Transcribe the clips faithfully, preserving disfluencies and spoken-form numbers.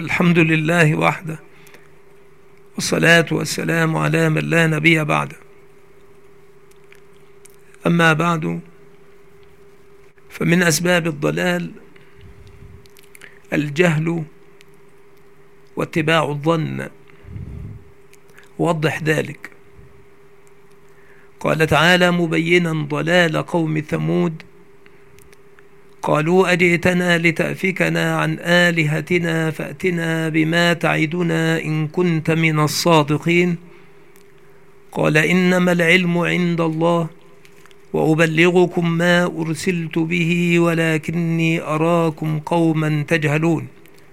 الحمد لله وحده، والصلاة والسلام على من لا نبي بعده. أما بعد، فمن أسباب الضلال الجهل واتباع الظن. وضح ذلك. قال تعالى مبينا ضلال قوم ثمود: قالوا أجئتنا لتأفكنا عن آلهتنا فأتنا بما تعدنا إن كنت من الصادقين. قال إنما العلم عند الله وأبلغكم ما أرسلت به ولكني أراكم قوما تجهلون.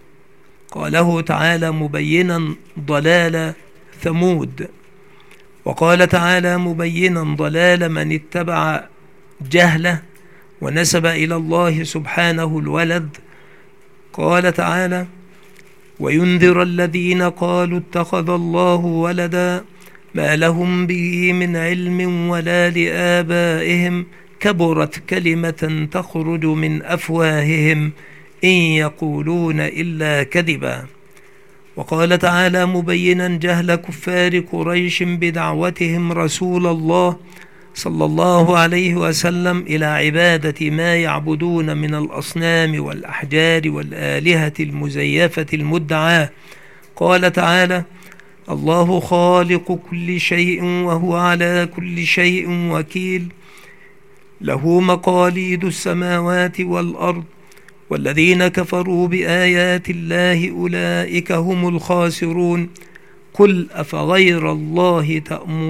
قاله تعالى مبينا ضلال ثمود، وقال تعالى مبينا ضلال من اتبع جهله ونسب إلى الله سبحانه الولد. قال تعالى وينذر الذين قالوا اتخذ الله ولدا ما لهم به من علم ولا لآبائهم كبرت كلمة تخرج من أفواههم إن يقولون إلا كذبا. وقال تعالى مبينا جهل كفار قريش بدعوتهم رسول الله صلى الله عليه وسلم إلى عبادة ما يعبدون من الأصنام والأحجار والآلهة المزيفة المدعاة. قال تعالى الله خالق كل شيء وهو على كل شيء وكيل، له مقاليد السماوات والأرض والذين كفروا بآيات الله أولئك هم الخاسرون. قل أفغير الله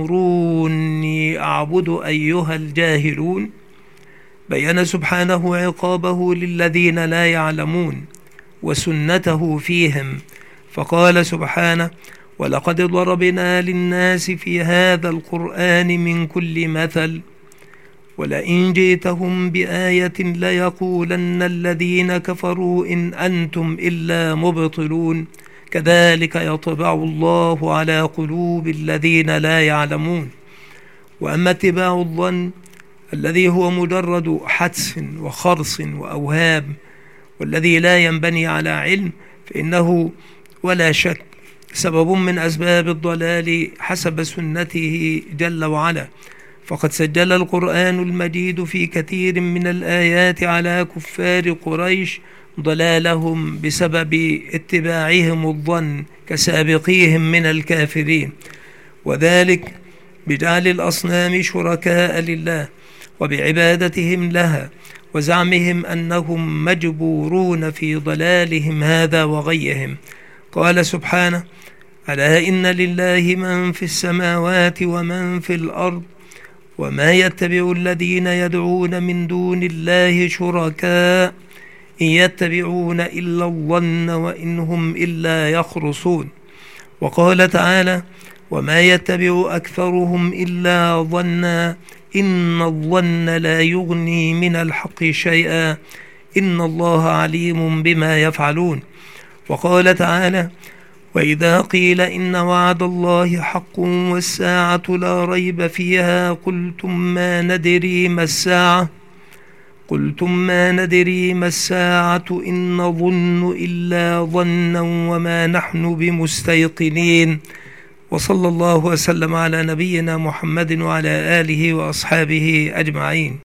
تأمروني أعبد أيها الجاهلون. بين سبحانه عقابه للذين لا يعلمون وسنته فيهم، فقال سبحانه ولقد ضربنا للناس في هذا القرآن من كل مثل ولئن جئتهم بآية ليقولن الذين كفروا إن أنتم إلا مبطلون كذلك يطبع الله على قلوب الذين لا يعلمون. وأما اتباع الظن الذي هو مجرد حدس وخرص وأوهام والذي لا ينبني على علم، فإنه ولا شك سبب من أسباب الضلال حسب سنته جل وعلا. فقد سجل القرآن المجيد في كثير من الآيات على كفار قريش ضلالهم بسبب اتباعهم الظن كسابقيهم من الكافرين، وذلك بجعل الأصنام شركاء لله وبعبادتهم لها وزعمهم أنهم مجبورون في ضلالهم هذا وغيهم. قال سبحانه ألا إن لله من في السماوات ومن في الأرض وما يتبع الذين يدعون من دون الله شركاء إن يتبعون إلا الظن وإن هم إلا يخرصون. وقال تعالى وما يتبع أكثرهم إلا ظنا إن الظن لا يغني من الحق شيئا إن الله عليم بما يفعلون. وقال تعالى وإذا قيل إن وعد الله حق والساعة لا ريب فيها قلتم ما ندري ما الساعة قلتم ما ندري ما الساعة إن نظن إلا ظنا وما نحن بمستيقنين. وصلى الله وسلم على نبينا محمد وعلى آله وأصحابه أجمعين.